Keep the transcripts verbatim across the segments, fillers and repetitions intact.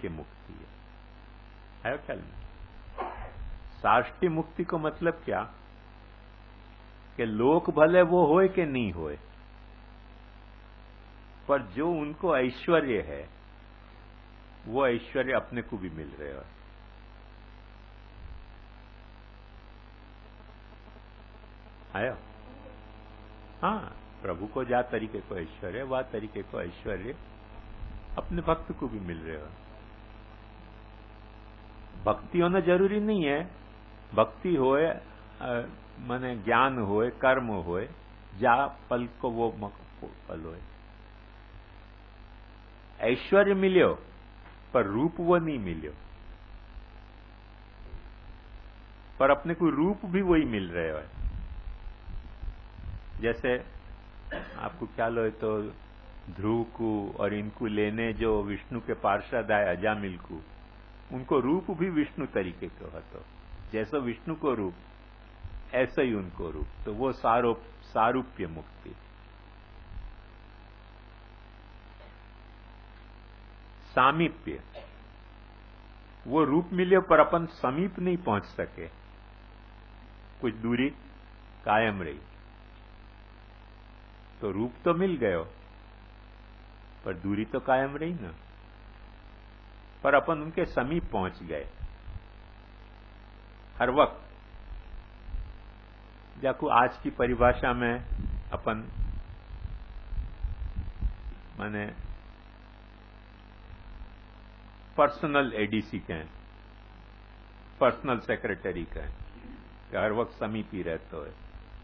की मुक्ति है। है ख्याल में? साष्टी मुक्ति को मतलब क्या कि लोक भले वो होए कि नहीं होए, पर जो उनको ऐश्वर्य है वो ऐश्वर्य अपने को भी मिल रहे हो। आया? हाँ, प्रभु को जा तरीके को ऐश्वर्य, वह तरीके को ऐश्वर्य अपने भक्त को भी मिल रहे हो। भक्ति होना जरूरी नहीं है, भक्ति होए माने ज्ञान होए, कर्म होए, जा पल को वो पल होए। ऐश्वर्य मिलियो पर रूप वो नहीं मिलियो, पर अपने को रूप भी वही मिल रहे हो। जैसे आपको ख्याल हो तो ध्रुव को और इनको लेने जो विष्णु के पार्षद आए अजामिल को, उनको रूप भी विष्णु तरीके का हो, तो जैसा विष्णु को रूप ऐसा ही उनको रूप, तो वो सारूप सारूप्य मुक्ति। सामीप्य, वो रूप मिले पर अपन समीप नहीं पहुंच सके, कुछ दूरी कायम रही, तो रूप तो मिल गयो पर दूरी तो कायम रही ना, पर अपन उनके समीप पहुंच गए। हर वक्त जाको आज की परिभाषा में अपन माने पर्सनल एडीसी कहें, पर्सनल सेक्रेटरी कहें, कि हर वक्त समीप ही रहते हो।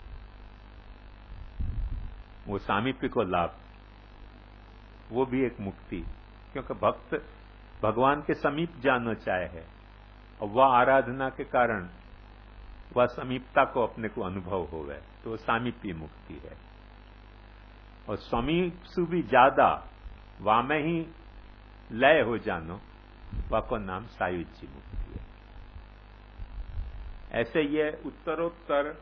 वो सामीप्य को लाभ, वो भी एक मुक्ति, क्योंकि भक्त भगवान के समीप जाना चाहे है और वह आराधना के कारण वह समीपता को अपने को अनुभव हो गए, तो वो सामीप्य मुक्ति है। और समीप से भी ज्यादा वहां में ही लय हो जानो, वह को नाम सायुज्य मुक्ति है। ऐसे ये उत्तरोत्तर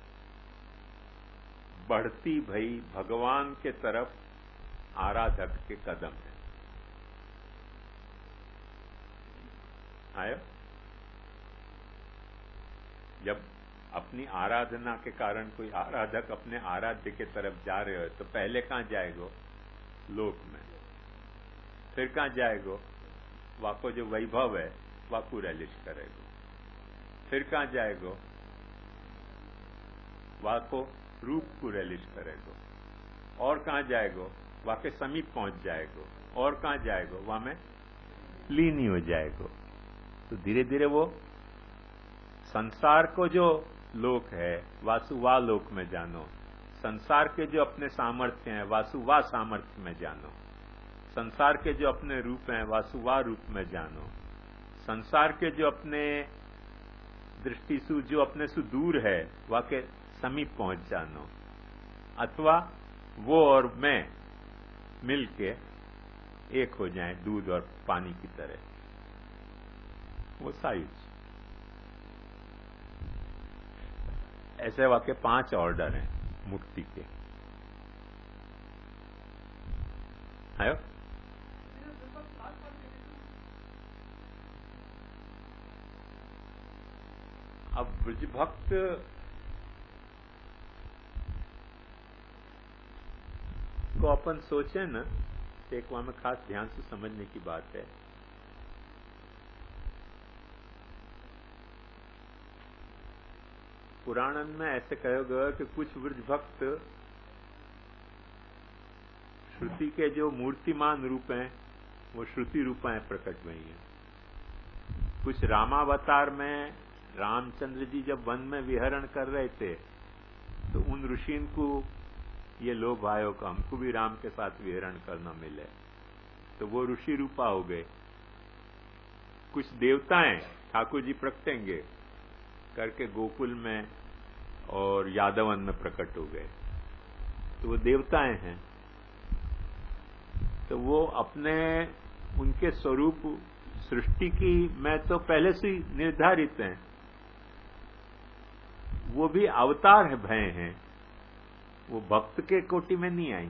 बढ़ती भई भगवान के तरफ आराधक के कदम है। आयो? जब अपनी आराधना के कारण कोई आराधक अपने आराध्य के तरफ जा रहे हो, तो पहले कहां जाएगो? लोक में। फिर कहां जाएगो? वाको जो वैभव है वाको रैलिश करेगो। फिर कहां जाएगो? वाको रूप को रैलिश करेगो। और कहां जाएगो? वाके समीप पहुंच जाएगो। और कहां जाएगो? वहां में लीन ही हो जाएगो। तो धीरे धीरे वो संसार को जो लोक है वासुवा लोक में जानो, संसार के जो अपने सामर्थ्य हैं वासुवा सामर्थ्य में जानो, संसार के जो अपने रूप हैं वासुवा रूप में जानो, संसार के जो अपने दृष्टि से जो अपने से दूर है वह के समीप पहुंच जानो, अथवा वो और मैं मिलके एक हो जाएं दूध और पानी की तरह, वो सायुज। ऐसे वाक्य पांच ऑर्डर हैं मुक्ति के। है? अब ब्रज भक्त को अपन सोचे ना, एक वहां में खास ध्यान से समझने की बात है। पुराणन में ऐसे कहा गया कि कुछ ब्रज भक्त श्रुति के जो मूर्तिमान रूप हैं वो श्रुति रूपाएं प्रकट हुई हैं। कुछ रामावतार में रामचंद्र जी जब वन में विहरण कर रहे थे तो उन ऋषियों को ये लोभ आयो कि हमको भी राम के साथ विहरण करना मिले, तो वो ऋषि रूपा हो गए। कुछ देवताएं ठाकुर जी प्रकटेंगे करके गोकुल में और यादवन में प्रकट हो गए, तो वो देवताएं हैं। तो वो अपने उनके स्वरूप सृष्टि की में तो पहले से ही निर्धारित हैं, वो भी अवतार है भय हैं, वो भक्त के कोटि में नहीं आई।